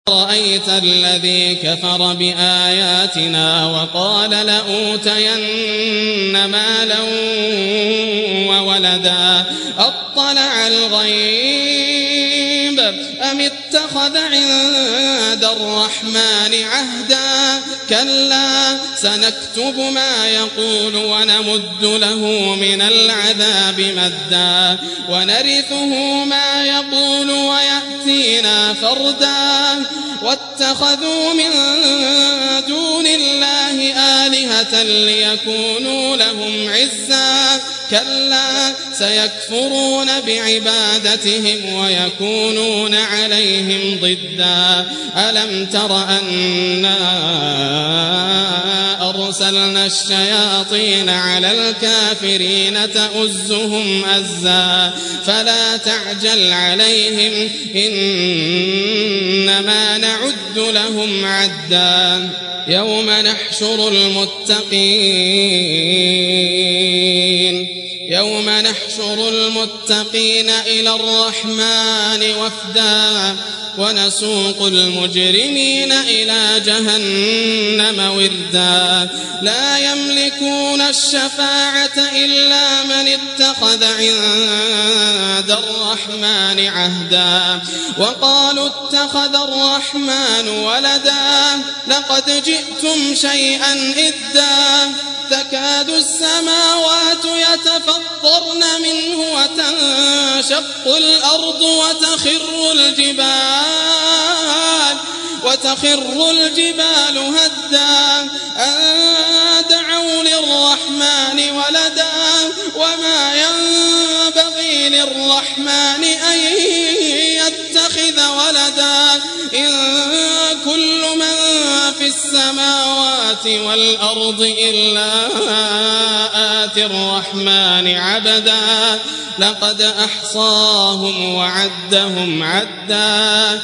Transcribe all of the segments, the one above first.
رأيت الذي كفر بآياتنا وقال لأوتين مالا وولدا أطلع الغيب أم اتخذ عند الرحمن عهدا كلا سنكتب ما يقول ونمد له من العذاب مدا ونرثه ما يقول ويأتينا فردا واتخذوا من دون الله آلهة ليكونوا لهم عزا كلا سيكفرون بعبادتهم ويكونون عليهم ضدا ألم تر أنا أرسلنا الشياطين على الكافرين تؤزهم أزا فلا تعجل عليهم إنما نعد لهم عدا يوم نحشر المتقين إلى الرحمن وفدا ونسوق المجرمين إلى جهنم وردا لا يملكون الشفاعة إلا من اتخذ عند الرحمن عهدا وقالوا اتخذ الرحمن ولدا لقد جئتم شيئا إدا تكاد السماوات يتفطرن منه وتنشق الأرض وتخر الجبال هدا أن دعوا للرحمن ولدا وما ينبغي للرحمن أن يتخذ ولدا إن كل من في السماوات والأرض إلا آتي الرحمن عبدا لقد أحصاهم وعدهم عدا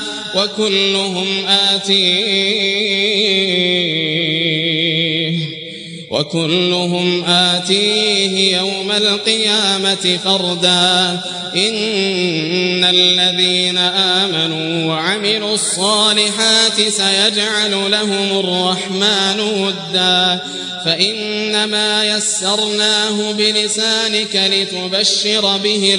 وكلهم آتيه يوم القيامة فردا إن الذين آمنوا وعملوا الصالحات سيجعل لهم الرحمن ودا فإنما يسرناه بلسانك لتبشر به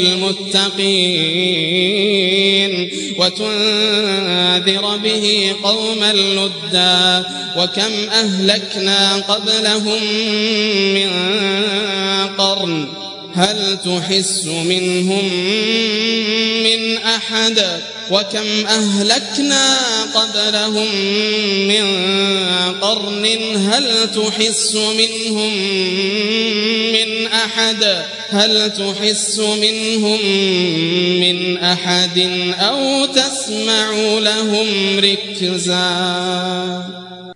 المتقين وتنذر به قوما لدا وكم أهلكنا قبلهم من قرن هل تحس منهم من أحد وكم أهلكنا قبلهم من قرن هل تحس منهم من أحد أو تسمع لهم ركزا.